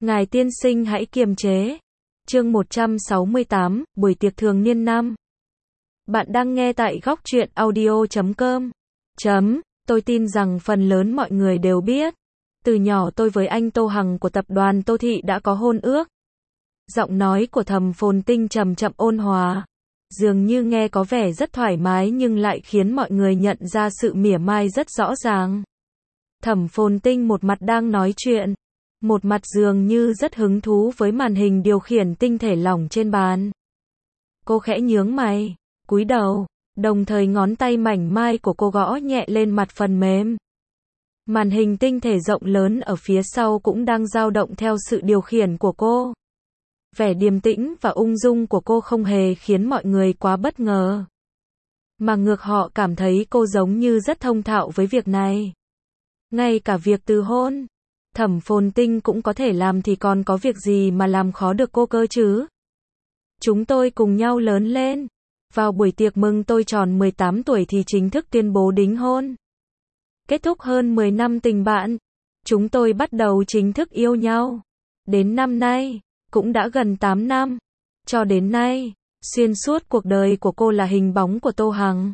Ngài tiên sinh hãy kiềm chế. Chương 168, buổi tiệc thường niên năm. Bạn đang nghe tại góc truyện audio.com. Tôi tin rằng phần lớn mọi người đều biết. Từ nhỏ tôi với anh Tô Hằng của tập đoàn Tô Thị đã có hôn ước. Giọng nói của Thẩm Phồn Tinh chậm chậm ôn hòa. Dường như nghe có vẻ rất thoải mái nhưng lại khiến mọi người nhận ra sự mỉa mai rất rõ ràng. Thẩm Phồn Tinh một mặt đang nói chuyện, một mặt dường như rất hứng thú với màn hình điều khiển tinh thể lỏng trên bàn. Cô khẽ nhướng mày, cúi đầu, đồng thời ngón tay mảnh mai của cô gõ nhẹ lên mặt phần mềm. Màn hình tinh thể rộng lớn ở phía sau cũng đang dao động theo sự điều khiển của cô. Vẻ điềm tĩnh và ung dung của cô không hề khiến mọi người quá bất ngờ. Mà ngược họ cảm thấy cô giống như rất thông thạo với việc này. Ngay cả việc từ hôn, Thẩm Phồn Tinh cũng có thể làm thì còn có việc gì mà làm khó được cô cơ chứ. Chúng tôi cùng nhau lớn lên. Vào buổi tiệc mừng tôi tròn 18 tuổi thì chính thức tuyên bố đính hôn. Kết thúc hơn 10 năm tình bạn, chúng tôi bắt đầu chính thức yêu nhau. Đến năm nay, cũng đã gần 8 năm. Cho đến nay, xuyên suốt cuộc đời của cô là hình bóng của Tô Hằng.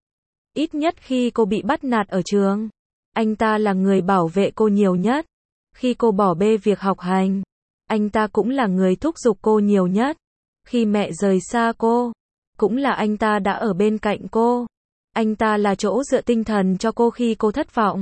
Ít nhất khi cô bị bắt nạt ở trường, anh ta là người bảo vệ cô nhiều nhất. Khi cô bỏ bê việc học hành, anh ta cũng là người thúc giục cô nhiều nhất. Khi mẹ rời xa cô, cũng là anh ta đã ở bên cạnh cô. Anh ta là chỗ dựa tinh thần cho cô khi cô thất vọng.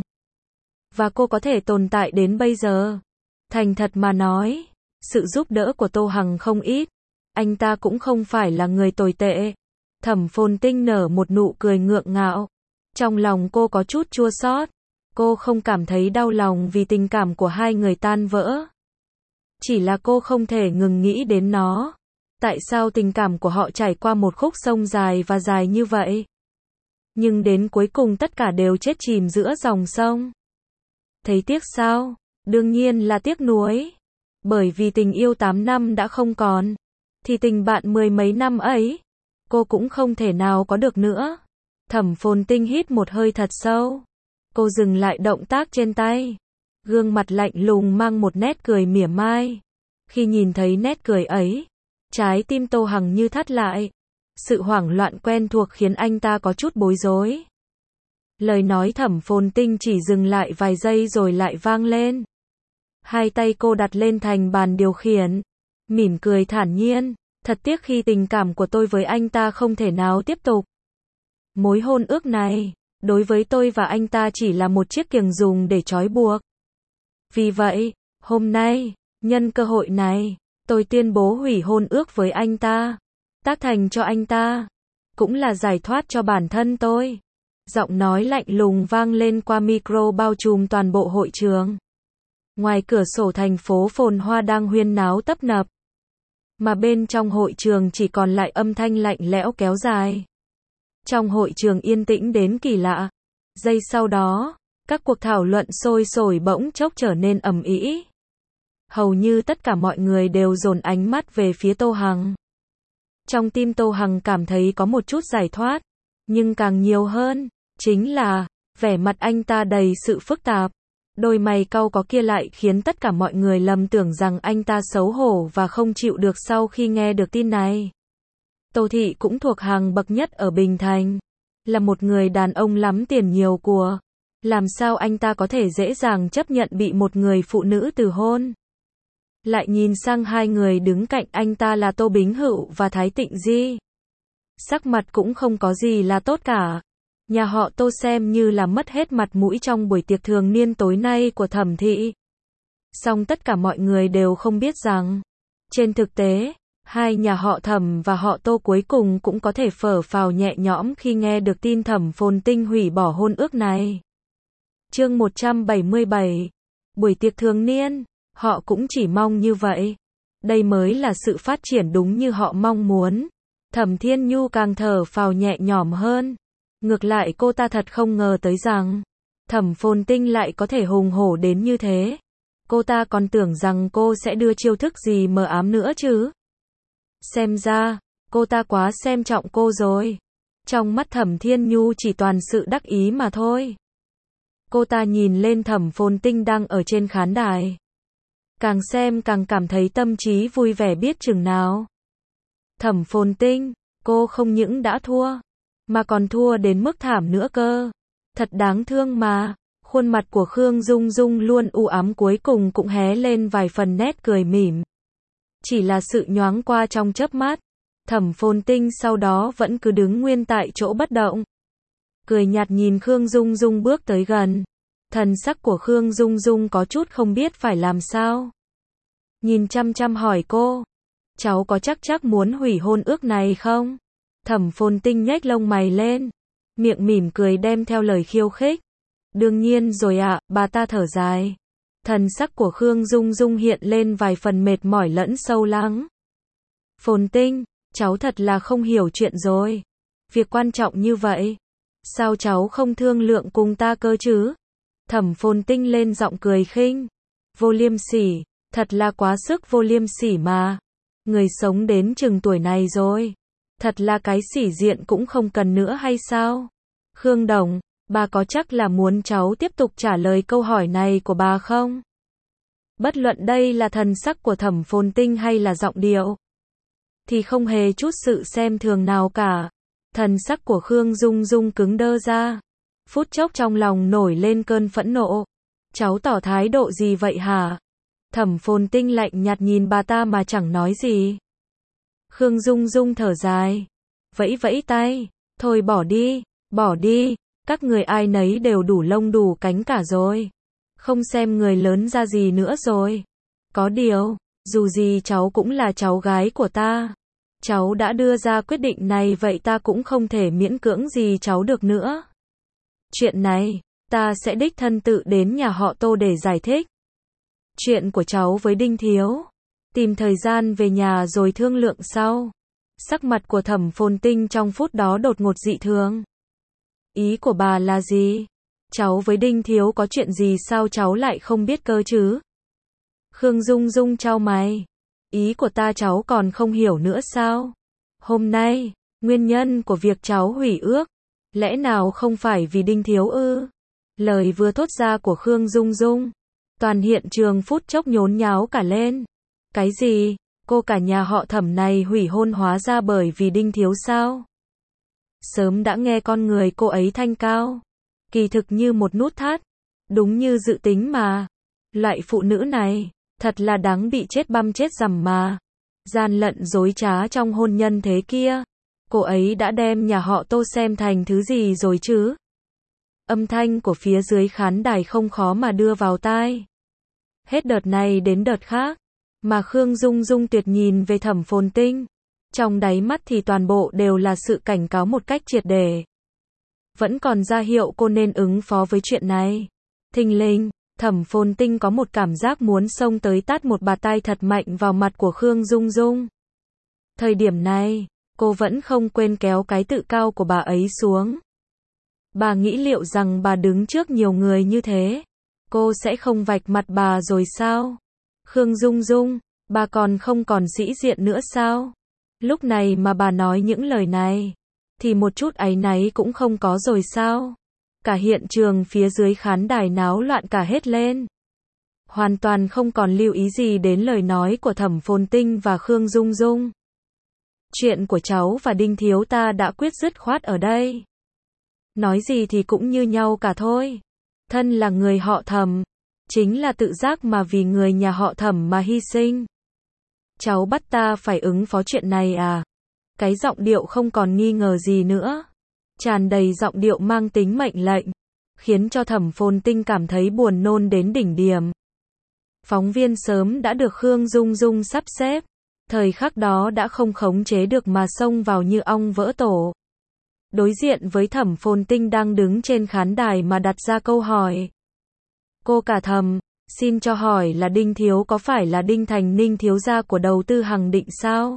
Và cô có thể tồn tại đến bây giờ. Thành thật mà nói, sự giúp đỡ của Tô Hằng không ít. Anh ta cũng không phải là người tồi tệ. Thẩm Phồn Tinh nở một nụ cười ngượng ngạo. Trong lòng cô có chút chua xót. Cô không cảm thấy đau lòng vì tình cảm của hai người tan vỡ. Chỉ là cô không thể ngừng nghĩ đến nó. Tại sao tình cảm của họ trải qua một khúc sông dài và dài như vậy? Nhưng đến cuối cùng tất cả đều chết chìm giữa dòng sông. Thấy tiếc sao? Đương nhiên là tiếc nuối. Bởi vì tình yêu 8 năm đã không còn. Thì tình bạn mười mấy năm ấy, cô cũng không thể nào có được nữa. Thẩm Phồn Tinh hít một hơi thật sâu. Cô dừng lại động tác trên tay. Gương mặt lạnh lùng mang một nét cười mỉa mai. Khi nhìn thấy nét cười ấy, trái tim Tô Hằng như thắt lại. Sự hoảng loạn quen thuộc khiến anh ta có chút bối rối. Lời nói Thẩm Phồn Tinh chỉ dừng lại vài giây rồi lại vang lên. Hai tay cô đặt lên thành bàn điều khiển. Mỉm cười thản nhiên. Thật tiếc khi tình cảm của tôi với anh ta không thể nào tiếp tục. Mối hôn ước này, đối với tôi và anh ta chỉ là một chiếc kiềng dùng để trói buộc. Vì vậy, hôm nay, nhân cơ hội này, tôi tuyên bố hủy hôn ước với anh ta. Tác thành cho anh ta, cũng là giải thoát cho bản thân tôi. Giọng nói lạnh lùng vang lên qua micro bao trùm toàn bộ hội trường. Ngoài cửa sổ thành phố phồn hoa đang huyên náo tấp nập. Mà bên trong hội trường chỉ còn lại âm thanh lạnh lẽo kéo dài. Trong hội trường yên tĩnh đến kỳ lạ. Giây sau đó, các cuộc thảo luận sôi sổi bỗng chốc trở nên ầm ĩ. Hầu như tất cả mọi người đều dồn ánh mắt về phía Tô Hằng. Trong tim Tô Hằng cảm thấy có một chút giải thoát. Nhưng càng nhiều hơn, chính là, vẻ mặt anh ta đầy sự phức tạp. Đôi mày cau có kia lại khiến tất cả mọi người lầm tưởng rằng anh ta xấu hổ và không chịu được sau khi nghe được tin này. Tô Thị cũng thuộc hàng bậc nhất ở Bình Thành. Là một người đàn ông lắm tiền nhiều của. Làm sao anh ta có thể dễ dàng chấp nhận bị một người phụ nữ từ hôn? Lại nhìn sang hai người đứng cạnh anh ta là Tô Bính Hựu và Thái Tịnh Di. Sắc mặt cũng không có gì là tốt cả. Nhà họ Tô xem như là mất hết mặt mũi trong buổi tiệc thường niên tối nay của Thẩm Thị. Song tất cả mọi người đều không biết rằng, trên thực tế, hai nhà họ Thẩm và họ Tô cuối cùng cũng có thể phở phào nhẹ nhõm khi nghe được tin Thẩm Phồn Tinh hủy bỏ hôn ước này. Chương 177. Buổi tiệc thường niên, họ cũng chỉ mong như vậy. Đây mới là sự phát triển đúng như họ mong muốn. Thẩm Thiên Nhu càng thở phào nhẹ nhõm hơn. Ngược lại cô ta thật không ngờ tới rằng, Thẩm Phồn Tinh lại có thể hùng hổ đến như thế. Cô ta còn tưởng rằng cô sẽ đưa chiêu thức gì mờ ám nữa chứ. Xem ra, cô ta quá xem trọng cô rồi. Trong mắt Thẩm Thiên Nhu chỉ toàn sự đắc ý mà thôi. Cô ta nhìn lên Thẩm Phồn Tinh đang ở trên khán đài. càng xem càng cảm thấy tâm trí vui vẻ biết chừng nào. Thẩm Phồn Tinh, cô không những đã thua, mà còn thua đến mức thảm nữa cơ. Thật đáng thương mà. Khuôn mặt của Khương Dung Dung luôn u ám cuối cùng cũng hé lên vài phần nét cười mỉm. Chỉ là sự nhoáng qua trong chớp mắt. Thẩm Phồn Tinh sau đó vẫn cứ đứng nguyên tại chỗ bất động. Cười nhạt nhìn Khương Dung Dung bước tới gần. Thần sắc của Khương Dung Dung có chút không biết phải làm sao. Nhìn chăm chăm hỏi cô. Cháu có chắc muốn hủy hôn ước này không? Thẩm Phồn Tinh nhếch lông mày lên. Miệng mỉm cười đem theo lời khiêu khích. Đương nhiên rồi ạ, bà ta thở dài. Thần sắc của Khương Dung Dung hiện lên vài phần mệt mỏi lẫn sâu lắng. Phồn Tinh, cháu thật là không hiểu chuyện rồi. Việc quan trọng như vậy. Sao cháu không thương lượng cùng ta cơ chứ? Thẩm Phồn Tinh lên giọng cười khinh. Vô liêm sỉ, thật là quá sức vô liêm sỉ mà. Người sống đến chừng tuổi này rồi. Thật là cái sĩ diện cũng không cần nữa hay sao? Khương Đồng, bà có chắc là muốn cháu tiếp tục trả lời câu hỏi này của bà không? Bất luận đây là thần sắc của Thẩm Phồn Tinh hay là giọng điệu, thì không hề chút sự xem thường nào cả. Thần sắc của Khương Dung Dung cứng đơ ra. Phút chốc trong lòng nổi lên cơn phẫn nộ. Cháu tỏ thái độ gì vậy hả? Thẩm Phồn Tinh lạnh nhạt nhìn bà ta mà chẳng nói gì. Khương Dung Dung thở dài. Vẫy vẫy tay. Thôi bỏ đi. Các người ai nấy đều đủ lông đủ cánh cả rồi. Không xem người lớn ra gì nữa rồi. Có điều, dù gì cháu cũng là cháu gái của ta. Cháu đã đưa ra quyết định này vậy ta cũng không thể miễn cưỡng gì cháu được nữa. Chuyện này, ta sẽ đích thân tự đến nhà họ Tô để giải thích. Chuyện của cháu với Đinh Thiếu. Tìm thời gian về nhà rồi thương lượng sau. Sắc mặt của Thẩm Phồn Tinh trong phút đó đột ngột dị thường. Ý của bà là gì? Cháu với Đinh Thiếu có chuyện gì sao cháu lại không biết cơ chứ? Khương Dung Dung chau mày. Ý của ta cháu còn không hiểu nữa sao? Hôm nay, nguyên nhân của việc cháu hủy ước, lẽ nào không phải vì Đinh Thiếu ư? Lời vừa thốt ra của Khương Dung Dung, toàn hiện trường phút chốc nhốn nháo cả lên. Cái gì? Cô cả nhà họ Thẩm này hủy hôn hóa ra bởi vì Đinh Thiếu sao? Sớm đã nghe con người cô ấy thanh cao, kỳ thực như một nút thắt. Đúng như dự tính mà. Loại phụ nữ này, thật là đáng bị chết băm chết rằm mà. Gian lận dối trá trong hôn nhân thế kia. Cô ấy đã đem nhà họ Tô xem thành thứ gì rồi chứ? Âm thanh của phía dưới khán đài không khó mà đưa vào tai. Hết đợt này đến đợt khác, mà Khương Dung Dung tuyệt nhìn về Thẩm Phồn Tinh. Trong đáy mắt thì toàn bộ đều là sự cảnh cáo một cách triệt để. Vẫn còn ra hiệu cô nên ứng phó với chuyện này. Thình lình, Thẩm Phồn Tinh có một cảm giác muốn xông tới tát một bạt tai thật mạnh vào mặt của Khương Dung Dung. Thời điểm này, cô vẫn không quên kéo cái tự cao của bà ấy xuống. Bà nghĩ liệu rằng bà đứng trước nhiều người như thế, cô sẽ không vạch mặt bà rồi sao? Khương Dung Dung, bà còn không còn sĩ diện nữa sao? Lúc này mà bà nói những lời này, thì một chút áy náy cũng không có rồi sao? Cả hiện trường phía dưới khán đài náo loạn cả hết lên. Hoàn toàn không còn lưu ý gì đến lời nói của Thẩm Phồn Tinh và Khương Dung Dung. Chuyện của cháu và Đinh Thiếu ta đã quyết dứt khoát ở đây. Nói gì thì cũng như nhau cả thôi. Thân là người họ Thẩm, chính là tự giác mà vì người nhà họ Thẩm mà hy sinh. Cháu bắt ta phải ứng phó chuyện này à? Cái giọng điệu không còn nghi ngờ gì nữa. Tràn đầy giọng điệu mang tính mệnh lệnh, khiến cho Thẩm Phồn Tinh cảm thấy buồn nôn đến đỉnh điểm. Phóng viên sớm đã được Khương Dung Dung sắp xếp, thời khắc đó đã không khống chế được mà xông vào như ong vỡ tổ. Đối diện với Thẩm Phồn Tinh đang đứng trên khán đài mà đặt ra câu hỏi. Cô cả Thẩm, xin cho hỏi là Đinh Thiếu có phải là Đinh Thành Ninh thiếu gia của đầu tư Hằng Định sao?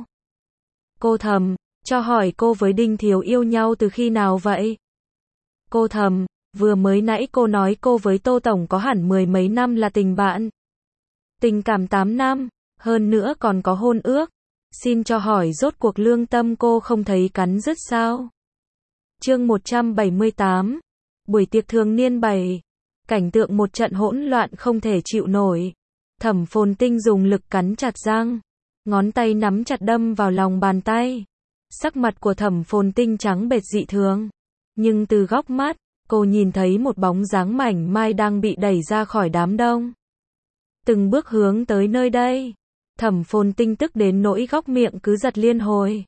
Cô Thẩm, cho hỏi cô với Đinh Thiếu yêu nhau từ khi nào vậy? Cô Thẩm, vừa mới nãy cô nói cô với Tô Tổng có hẳn 10 mấy năm là tình bạn. Tình cảm 8 năm, hơn nữa còn có hôn ước. Xin cho hỏi rốt cuộc lương tâm cô không thấy cắn rứt sao? Chương 178, buổi tiệc thường niên 7. Cảnh tượng một trận hỗn loạn không thể chịu nổi. Thẩm Phồn Tinh dùng lực cắn chặt răng, ngón tay nắm chặt đâm vào lòng bàn tay. Sắc mặt của Thẩm Phồn Tinh trắng bệch dị thường, nhưng từ góc mắt, cô nhìn thấy một bóng dáng mảnh mai đang bị đẩy ra khỏi đám đông. Từng bước hướng tới nơi đây. Thẩm Phồn Tinh tức đến nỗi góc miệng cứ giật liên hồi.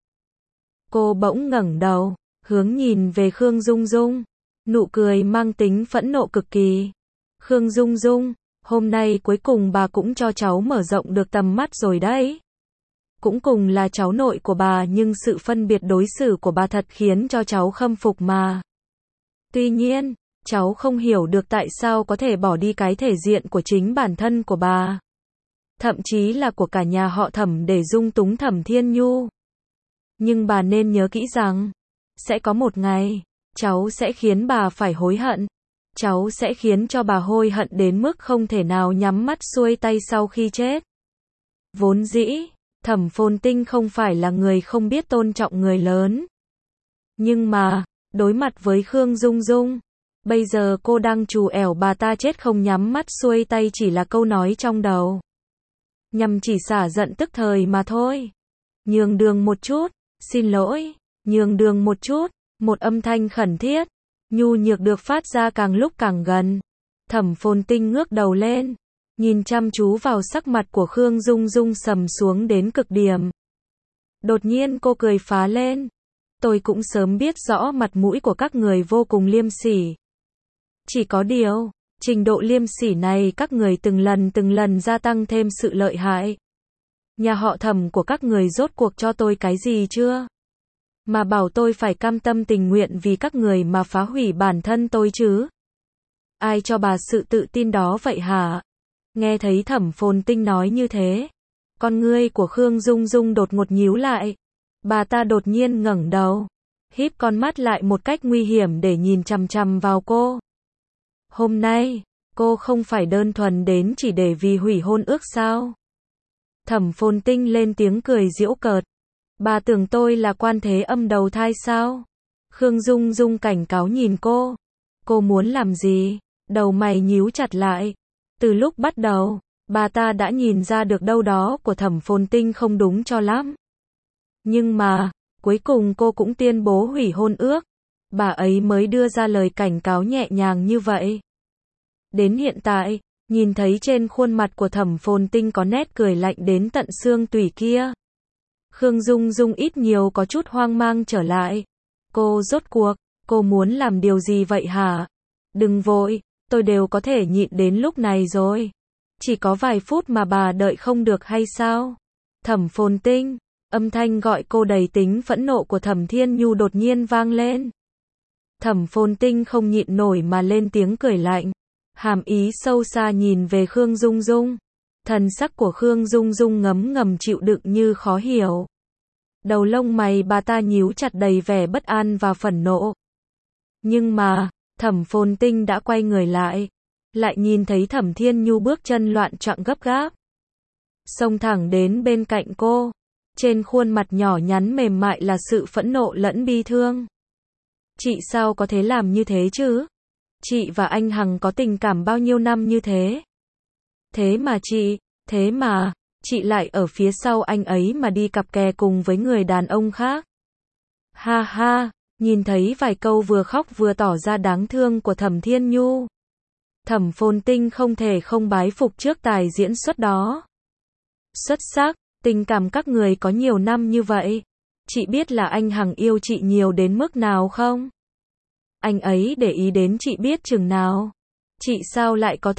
Cô bỗng ngẩng đầu, hướng nhìn về Khương Dung Dung, nụ cười mang tính phẫn nộ cực kỳ. Khương Dung Dung, hôm nay cuối cùng bà cũng cho cháu mở rộng được tầm mắt rồi đấy. Cũng cùng là cháu nội của bà nhưng sự phân biệt đối xử của bà thật khiến cho cháu khâm phục mà. Tuy nhiên, cháu không hiểu được tại sao có thể bỏ đi cái thể diện của chính bản thân của bà. Thậm chí là của cả nhà họ Thẩm để dung túng Thẩm Thiên Nhu. Nhưng bà nên nhớ kỹ rằng, sẽ có một ngày, cháu sẽ khiến bà phải hối hận. Cháu sẽ khiến cho bà hối hận đến mức không thể nào nhắm mắt xuôi tay sau khi chết. Vốn dĩ, Thẩm Phồn Tinh không phải là người không biết tôn trọng người lớn. Nhưng mà, đối mặt với Khương Dung Dung, bây giờ cô đang trù ẻo bà ta chết không nhắm mắt xuôi tay chỉ là câu nói trong đầu. Nhằm chỉ xả giận tức thời mà thôi. Nhường đường một chút, xin lỗi, nhường đường một chút, một âm thanh khẩn thiết, nhu nhược được phát ra càng lúc càng gần. Thẩm Phồn Tinh ngước đầu lên, nhìn chăm chú vào sắc mặt của Khương Dung Dung sầm xuống đến cực điểm. Đột nhiên cô cười phá lên. Tôi cũng sớm biết rõ mặt mũi của các người vô cùng liêm sỉ. Chỉ có điều, trình độ liêm sỉ này các người từng lần gia tăng thêm sự lợi hại. Nhà họ Thẩm của các người rốt cuộc cho tôi cái gì chưa? Mà bảo tôi phải cam tâm tình nguyện vì các người mà phá hủy bản thân tôi chứ? Ai cho bà sự tự tin đó vậy hả? Nghe thấy Thẩm Phồn Tinh nói như thế, con ngươi của Khương Dung Dung đột ngột nhíu lại. Bà ta đột nhiên ngẩng đầu, híp con mắt lại một cách nguy hiểm để nhìn chằm chằm vào cô. Hôm nay, cô không phải đơn thuần đến chỉ để vì hủy hôn ước sao? Thẩm Phồn Tinh lên tiếng cười giễu cợt. Bà tưởng tôi là quan thế âm đầu thai sao? Khương Dung Dung cảnh cáo nhìn cô. Cô muốn làm gì? Đầu mày nhíu chặt lại. Từ lúc bắt đầu, bà ta đã nhìn ra được đâu đó của Thẩm Phồn Tinh không đúng cho lắm. Nhưng mà, cuối cùng cô cũng tuyên bố hủy hôn ước. Bà ấy mới đưa ra lời cảnh cáo nhẹ nhàng như vậy. Đến hiện tại, nhìn thấy trên khuôn mặt của Thẩm Phồn Tinh có nét cười lạnh đến tận xương tủy kia. Khương Dung Dung ít nhiều có chút hoang mang trở lại. Rốt cuộc, cô muốn làm điều gì vậy hả? Đừng vội, tôi đều có thể nhịn đến lúc này rồi. Chỉ có vài phút mà bà đợi không được hay sao? Thẩm Phồn Tinh, âm thanh gọi cô đầy tính phẫn nộ của Thẩm Thiên Nhu đột nhiên vang lên. Thẩm Phồn Tinh không nhịn nổi mà lên tiếng cười lạnh. Hàm ý sâu xa nhìn về Khương Dung Dung. Thần sắc của Khương Dung Dung ngấm ngầm chịu đựng như khó hiểu. Đầu lông mày bà ta nhíu chặt đầy vẻ bất an và phẫn nộ. Nhưng mà, Thẩm Phồn Tinh đã quay người lại. Lại nhìn thấy Thẩm Thiên Nhu bước chân loạn choạng gấp gáp. Xông thẳng đến bên cạnh cô. Trên khuôn mặt nhỏ nhắn mềm mại là sự phẫn nộ lẫn bi thương. Chị sao có thể làm như thế chứ? Chị và anh Hằng có tình cảm bao nhiêu năm như thế? Thế mà, chị lại ở phía sau anh ấy mà đi cặp kè cùng với người đàn ông khác. Ha ha, nhìn thấy vài câu vừa khóc vừa tỏ ra đáng thương của Thẩm Thiên Nhu. Thẩm Phồn Tinh không thể không bái phục trước tài diễn xuất đó. Xuất sắc, tình cảm các người có nhiều năm như vậy. Chị biết là anh Hằng yêu chị nhiều đến mức nào không? Anh ấy để ý đến chị biết chừng nào? Chị sao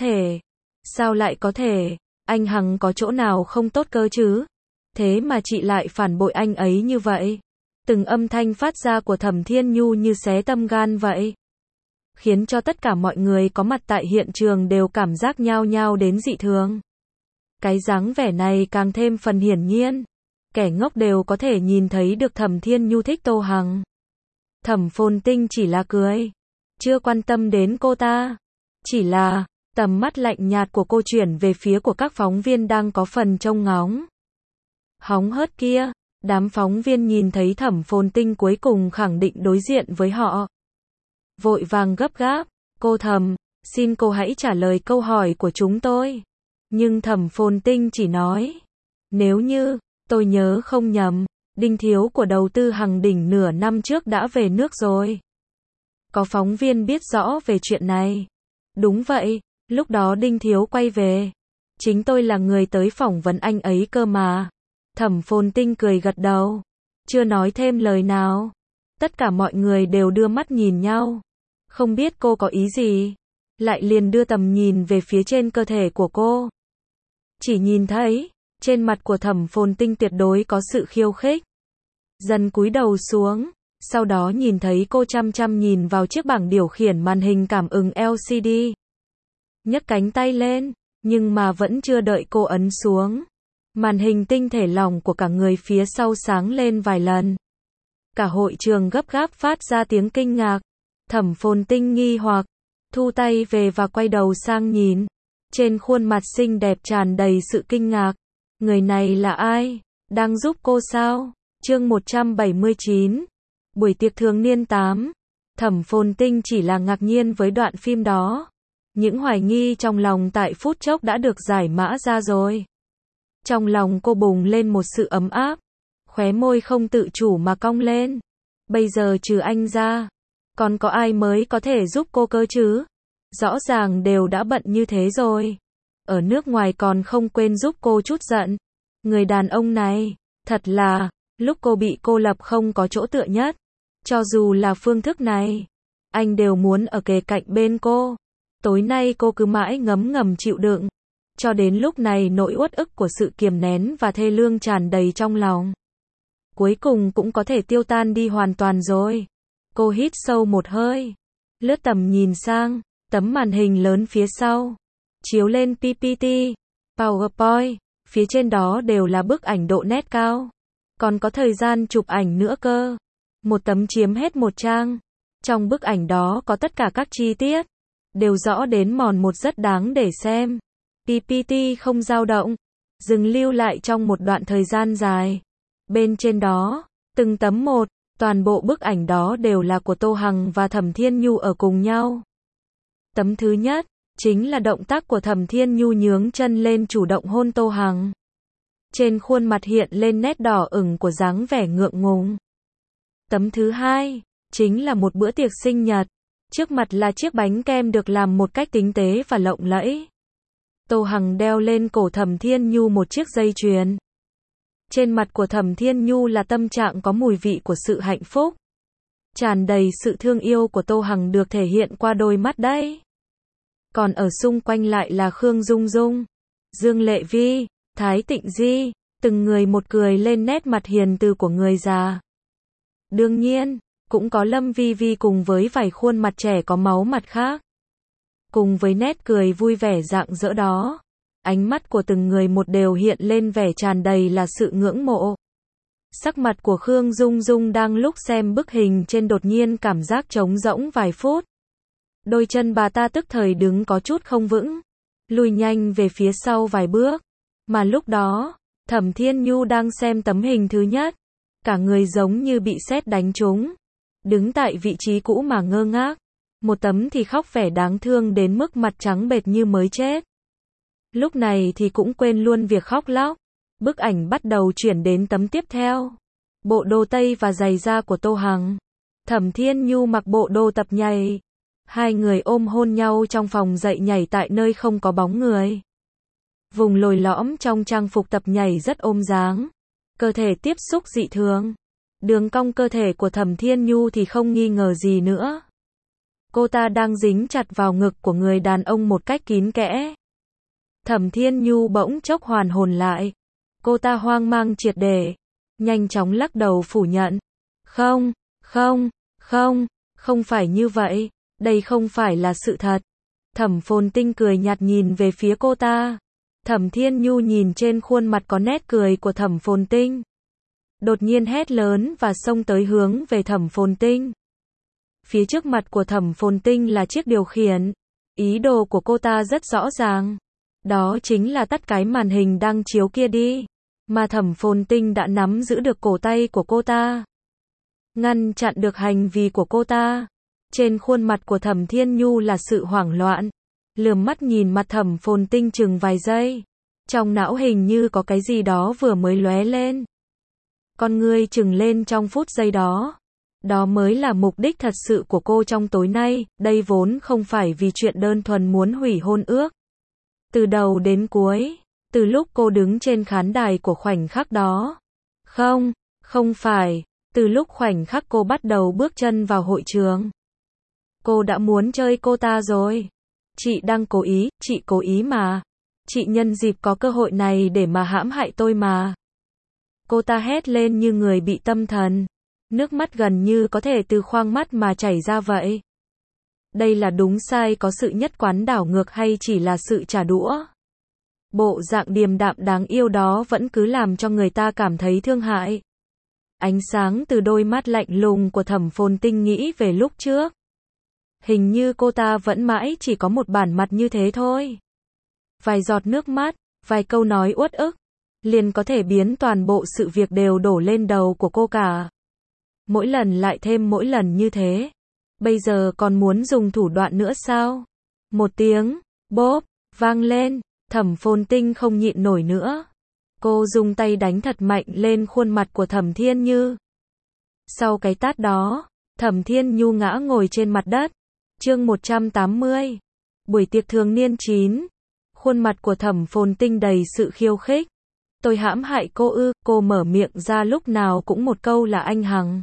lại có thể, anh Hằng có chỗ nào không tốt cơ chứ? Thế mà chị lại phản bội anh ấy như vậy. Từng âm thanh phát ra của Thẩm Thiên Nhu như xé tâm gan vậy. Khiến cho tất cả mọi người có mặt tại hiện trường đều cảm giác nhao nhao đến dị thường. Cái dáng vẻ này càng thêm phần hiển nhiên. Kẻ ngốc đều có thể nhìn thấy được Thẩm Thiên Nhu thích Tô Hằng. Thẩm Phồn Tinh chỉ là cười. Chưa quan tâm đến cô ta. Chỉ là, tầm mắt lạnh nhạt của cô chuyển về phía của các phóng viên đang có phần trông ngóng. Hóng hớt kia, đám phóng viên nhìn thấy Thẩm Phồn Tinh cuối cùng khẳng định đối diện với họ. Vội vàng gấp gáp, cô Thẩm, xin cô hãy trả lời câu hỏi của chúng tôi. Nhưng Thẩm Phồn Tinh chỉ nói, nếu như tôi nhớ không nhầm, Đinh Thiếu của đầu tư Hằng Đỉnh nửa năm trước đã về nước rồi. Có phóng viên biết rõ về chuyện này. Đúng vậy, lúc đó Đinh Thiếu quay về. Chính tôi là người tới phỏng vấn anh ấy cơ mà. Thẩm Phồn Tinh cười gật đầu. Chưa nói thêm lời nào. Tất cả mọi người đều đưa mắt nhìn nhau. Không biết cô có ý gì. Lại liền đưa tầm nhìn về phía trên cơ thể của cô. Chỉ nhìn thấy, trên mặt của Thẩm Phồn Tinh tuyệt đối có sự khiêu khích. Dần cúi đầu xuống, sau đó nhìn thấy cô chăm chăm nhìn vào chiếc bảng điều khiển màn hình cảm ứng LCD. Nhấc cánh tay lên, nhưng mà vẫn chưa đợi cô ấn xuống. Màn hình tinh thể lỏng của cả người phía sau sáng lên vài lần. Cả hội trường gấp gáp phát ra tiếng kinh ngạc. Thẩm Phồn Tinh nghi hoặc, thu tay về và quay đầu sang nhìn. Trên khuôn mặt xinh đẹp tràn đầy sự kinh ngạc. Người này là ai? Đang giúp cô sao? Chương 179. Buổi tiệc thường niên 8. Thẩm Phồn Tinh chỉ là ngạc nhiên với đoạn phim đó. Những hoài nghi trong lòng tại phút chốc đã được giải mã ra rồi. Trong lòng cô bùng lên một sự ấm áp. Khóe môi không tự chủ mà cong lên. Bây giờ trừ anh ra, còn có ai mới có thể giúp cô cơ chứ? Rõ ràng đều đã bận như thế rồi. Ở nước ngoài còn không quên giúp cô chút giận. Người đàn ông này, thật là, lúc cô bị cô lập không có chỗ tựa nhất. Cho dù là phương thức này, anh đều muốn ở kề cạnh bên cô. Tối nay cô cứ mãi ngấm ngầm chịu đựng. Cho đến lúc này nỗi uất ức của sự kiềm nén và thê lương tràn đầy trong lòng. Cuối cùng cũng có thể tiêu tan đi hoàn toàn rồi. Cô hít sâu một hơi. Lướt tầm nhìn sang, tấm màn hình lớn phía sau. Chiếu lên PPT, PowerPoint, phía trên đó đều là bức ảnh độ nét cao. Còn có thời gian chụp ảnh nữa cơ. Một tấm chiếm hết một trang. Trong bức ảnh đó có tất cả các chi tiết. Đều rõ đến mòn một rất đáng để xem. PPT không dao động. Dừng lưu lại trong một đoạn thời gian dài. Bên trên đó, từng tấm một, toàn bộ bức ảnh đó đều là của Tô Hằng và Thẩm Thiên Nhu ở cùng nhau. Tấm thứ nhất, chính là động tác của Thẩm Thiên Nhu nhướng chân lên chủ động hôn Tô Hằng. Trên khuôn mặt hiện lên nét đỏ ửng của dáng vẻ ngượng ngùng. Tấm thứ hai, chính là một bữa tiệc sinh nhật. Trước mặt là chiếc bánh kem được làm một cách tinh tế và lộng lẫy. Tô Hằng đeo lên cổ Thẩm Thiên Nhu một chiếc dây chuyền. Trên mặt của Thẩm Thiên Nhu là tâm trạng có mùi vị của sự hạnh phúc. Tràn đầy sự thương yêu của Tô Hằng được thể hiện qua đôi mắt đấy. Còn ở xung quanh lại là Khương Dung Dung, Dương Lệ Vi, Thái Tịnh Di, từng người một cười lên nét mặt hiền từ của người già. Đương nhiên, cũng có Lâm Vi Vi cùng với vài khuôn mặt trẻ có máu mặt khác. Cùng với nét cười vui vẻ rạng rỡ đó, ánh mắt của từng người một đều hiện lên vẻ tràn đầy là sự ngưỡng mộ. Sắc mặt của Khương Dung Dung đang lúc xem bức hình trên đột nhiên cảm giác trống rỗng vài phút. Đôi chân bà ta tức thời đứng có chút không vững, lùi nhanh về phía sau vài bước. Mà lúc đó, Thẩm Thiên Nhu đang xem tấm hình thứ nhất. Cả người giống như bị sét đánh trúng. Đứng tại vị trí cũ mà ngơ ngác. Một tấm thì khóc vẻ đáng thương đến mức mặt trắng bệch như mới chết. Lúc này thì cũng quên luôn việc khóc lóc. Bức ảnh bắt đầu chuyển đến tấm tiếp theo. Bộ đồ tây và giày da của Tô Hằng. Thẩm Thiên Nhu mặc bộ đồ tập nhảy. Hai người ôm hôn nhau trong phòng dạy nhảy tại nơi không có bóng người. Vùng lồi lõm trong trang phục tập nhảy rất ôm dáng. Cơ thể tiếp xúc dị thường. Đường cong cơ thể của Thẩm Thiên Nhu thì không nghi ngờ gì nữa. Cô ta đang dính chặt vào ngực của người đàn ông một cách kín kẽ. Thẩm Thiên Nhu bỗng chốc hoàn hồn lại. Cô ta hoang mang triệt để. Nhanh chóng lắc đầu phủ nhận. Không, không, không, không phải như vậy. Đây không phải là sự thật. Thẩm Phồn Tinh cười nhạt nhìn về phía cô ta. Thẩm Thiên Nhu nhìn trên khuôn mặt có nét cười của Thẩm Phồn Tinh. Đột nhiên hét lớn và xông tới hướng về Thẩm Phồn Tinh. Phía trước mặt của Thẩm Phồn Tinh là chiếc điều khiển. Ý đồ của cô ta rất rõ ràng. Đó chính là tắt cái màn hình đang chiếu kia đi. Mà Thẩm Phồn Tinh đã nắm giữ được cổ tay của cô ta. Ngăn chặn được hành vi của cô ta. Trên khuôn mặt của Thẩm Thiên Nhu là sự hoảng loạn. lườm mắt nhìn mặt Thẩm Phồn Tinh chừng vài giây. Trong não hình như có cái gì đó vừa mới lóe lên. Con ngươi chừng lên trong phút giây đó. Đó mới là mục đích thật sự của cô trong tối nay, đây vốn không phải vì chuyện đơn thuần muốn hủy hôn ước. Từ đầu đến cuối, từ lúc cô đứng trên khán đài của khoảnh khắc đó. Không, không phải, từ lúc khoảnh khắc cô bắt đầu bước chân vào hội trường. Cô đã muốn chơi cô ta rồi. Chị đang cố ý, chị cố ý mà. Chị nhân dịp có cơ hội này để mà hãm hại tôi mà. Cô ta hét lên như người bị tâm thần. Nước mắt gần như có thể từ khoang mắt mà chảy ra vậy. Đây là đúng sai có sự nhất quán đảo ngược hay chỉ là sự trả đũa? Bộ dạng điềm đạm đáng yêu đó vẫn cứ làm cho người ta cảm thấy thương hại. Ánh sáng từ đôi mắt lạnh lùng của Thẩm Phồn Tinh nghĩ về lúc trước. Hình như cô ta vẫn mãi chỉ có một bản mặt như thế thôi. Vài giọt nước mắt, vài câu nói uất ức, liền có thể biến toàn bộ sự việc đều đổ lên đầu của cô cả. Mỗi lần lại thêm mỗi lần như thế. Bây giờ còn muốn dùng thủ đoạn nữa sao? Một tiếng, bốp, vang lên, Thẩm Phồn Tinh không nhịn nổi nữa. Cô dùng tay đánh thật mạnh lên khuôn mặt của Thẩm Thiên Như. Sau cái tát đó, Thẩm Thiên Nhu ngã ngồi trên mặt đất. Chương 180. Buổi tiệc thường niên 9. Khuôn mặt của Thẩm Phồn Tinh đầy sự khiêu khích. Tôi hãm hại cô ư? Cô mở miệng ra lúc nào cũng một câu là anh Hằng.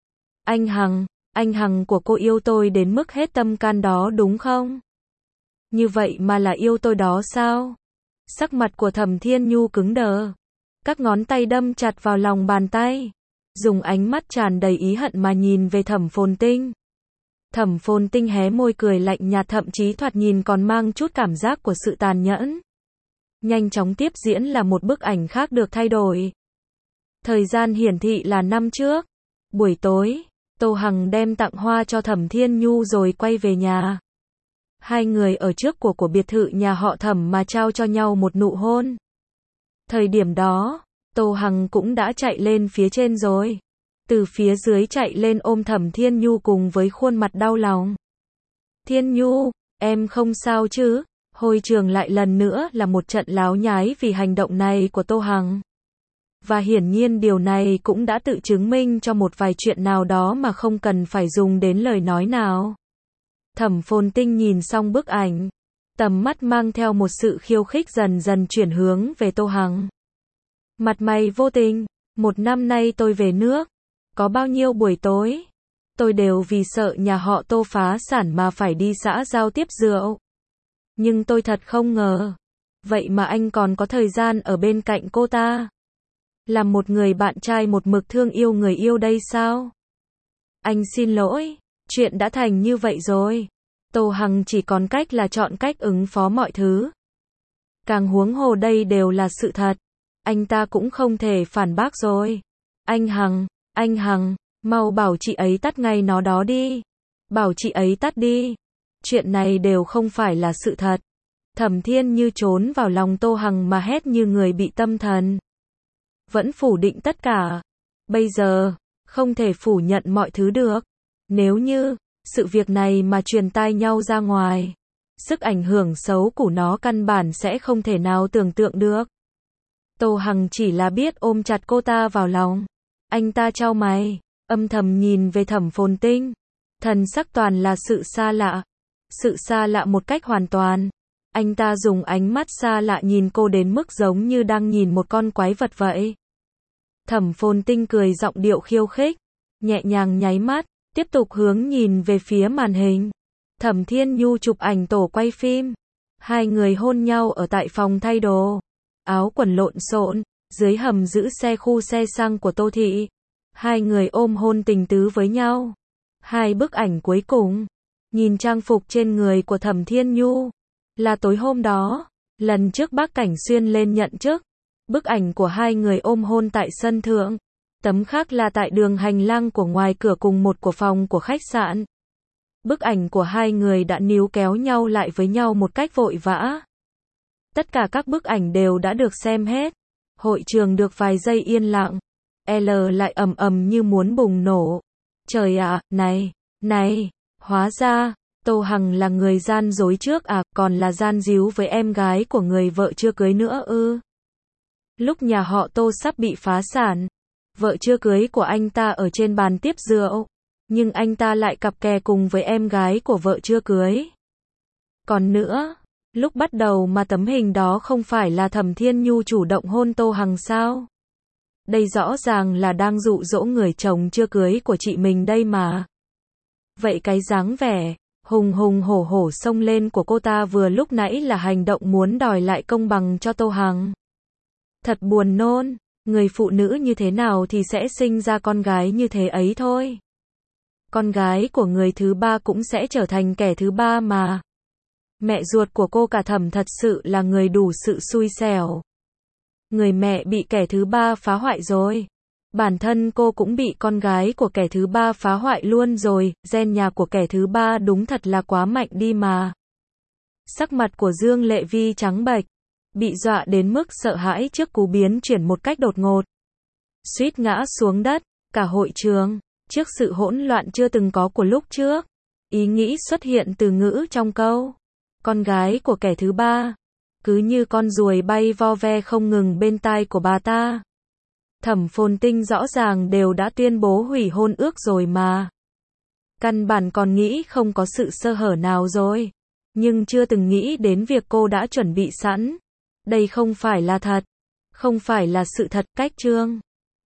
Anh Hằng của cô yêu tôi đến mức hết tâm can đó đúng không? Như vậy mà là yêu tôi đó sao? Sắc mặt của Thẩm Thiên Nhu cứng đờ. Các ngón tay đâm chặt vào lòng bàn tay. Dùng ánh mắt tràn đầy ý hận mà nhìn về Thẩm Phồn Tinh. Thẩm Phồn Tinh hé môi cười lạnh nhạt, thậm chí thoạt nhìn còn mang chút cảm giác của sự tàn nhẫn. Nhanh chóng tiếp diễn là một bức ảnh khác được thay đổi. Thời gian hiển thị là năm trước. Buổi tối, Tô Hằng đem tặng hoa cho Thẩm Thiên Nhu rồi quay về nhà. Hai người ở trước của biệt thự nhà họ Thẩm mà trao cho nhau một nụ hôn. Thời điểm đó, Tô Hằng cũng đã chạy lên phía trên rồi. Từ phía dưới chạy lên ôm Thẩm Thiên Nhu cùng với khuôn mặt đau lòng. Thiên Nhu, em không sao chứ? Hội trường lại lần nữa là một trận láo nhái vì hành động này của Tô Hằng. Và hiển nhiên điều này cũng đã tự chứng minh cho một vài chuyện nào đó mà không cần phải dùng đến lời nói nào. Thẩm Phồn Tinh nhìn xong bức ảnh, tầm mắt mang theo một sự khiêu khích dần dần chuyển hướng về Tô Hằng. Mặt mày vô tình, một năm nay tôi về nước, có bao nhiêu buổi tối, tôi đều vì sợ nhà họ Tô phá sản mà phải đi xã giao tiếp rượu. Nhưng tôi thật không ngờ, vậy mà anh còn có thời gian ở bên cạnh cô ta. Là một người bạn trai một mực thương yêu người yêu đây sao? Anh xin lỗi, chuyện đã thành như vậy rồi. Tô Hằng chỉ còn cách là chọn cách ứng phó mọi thứ. Càng huống hồ đây đều là sự thật. Anh ta cũng không thể phản bác rồi. Anh Hằng, mau bảo chị ấy tắt ngay nó đó đi. Bảo chị ấy tắt đi. Chuyện này đều không phải là sự thật. Thẩm Thiên Như trốn vào lòng Tô Hằng mà hét như người bị tâm thần. Vẫn phủ định tất cả. Bây giờ, không thể phủ nhận mọi thứ được. Nếu như, sự việc này mà truyền tai nhau ra ngoài, sức ảnh hưởng xấu của nó căn bản sẽ không thể nào tưởng tượng được. Tô Hằng chỉ là biết ôm chặt cô ta vào lòng. Anh ta chau mày, âm thầm nhìn về Thẩm Phồn Tinh. Thần sắc toàn là sự xa lạ. Sự xa lạ một cách hoàn toàn. Anh ta dùng ánh mắt xa lạ nhìn cô đến mức giống như đang nhìn một con quái vật vậy. Thẩm Phồn Tinh cười giọng điệu khiêu khích, nhẹ nhàng nháy mắt, tiếp tục hướng nhìn về phía màn hình. Thẩm Thiên Nhu chụp ảnh tổ quay phim. Hai người hôn nhau ở tại phòng thay đồ. Áo quần lộn xộn, dưới hầm giữ xe khu xe xăng của Tô Thị. Hai người ôm hôn tình tứ với nhau. Hai bức ảnh cuối cùng. Nhìn trang phục trên người của Thẩm Thiên Nhu. Là tối hôm đó, lần trước bác Cảnh Xuyên lên nhận chức. Bức ảnh của hai người ôm hôn tại sân thượng. Tấm khác là tại đường hành lang của ngoài cửa cùng một của phòng của khách sạn. Bức ảnh của hai người đã níu kéo nhau lại với nhau một cách vội vã. Tất cả các bức ảnh đều đã được xem hết. Hội trường được vài giây yên lặng. L lại ầm ầm như muốn bùng nổ. Trời ạ, này, hóa ra, Tô Hằng là người gian dối trước à, còn là gian díu với em gái của người vợ chưa cưới nữa ư? Lúc nhà họ Tô sắp bị phá sản, vợ chưa cưới của anh ta ở trên bàn tiếp rượu, nhưng anh ta lại cặp kè cùng với em gái của vợ chưa cưới. Còn nữa, lúc bắt đầu mà tấm hình đó không phải là Thẩm Thiên Nhu chủ động hôn Tô Hằng sao? Đây rõ ràng là đang dụ dỗ người chồng chưa cưới của chị mình đây mà. Vậy cái dáng vẻ hùng hùng hổ hổ xông lên của cô ta vừa lúc nãy là hành động muốn đòi lại công bằng cho Tô Hằng. Thật buồn nôn, người phụ nữ như thế nào thì sẽ sinh ra con gái như thế ấy thôi. Con gái của người thứ ba cũng sẽ trở thành kẻ thứ ba mà. Mẹ ruột của cô cả Thẩm thật sự là người đủ sự xui xẻo. Người mẹ bị kẻ thứ ba phá hoại rồi. Bản thân cô cũng bị con gái của kẻ thứ ba phá hoại luôn rồi, gen nhà của kẻ thứ ba đúng thật là quá mạnh đi mà. Sắc mặt của Dương Lệ Vi trắng bệch, bị dọa đến mức sợ hãi trước cú biến chuyển một cách đột ngột. Suýt ngã xuống đất, cả hội trường, trước sự hỗn loạn chưa từng có của lúc trước. Ý nghĩ xuất hiện từ ngữ trong câu, con gái của kẻ thứ ba, cứ như con ruồi bay vo ve không ngừng bên tai của bà ta. Thẩm Phồn Tinh rõ ràng đều đã tuyên bố hủy hôn ước rồi mà. Căn bản còn nghĩ không có sự sơ hở nào rồi. Nhưng chưa từng nghĩ đến việc cô đã chuẩn bị sẵn. Đây không phải là thật. Không phải là sự thật, cách chương.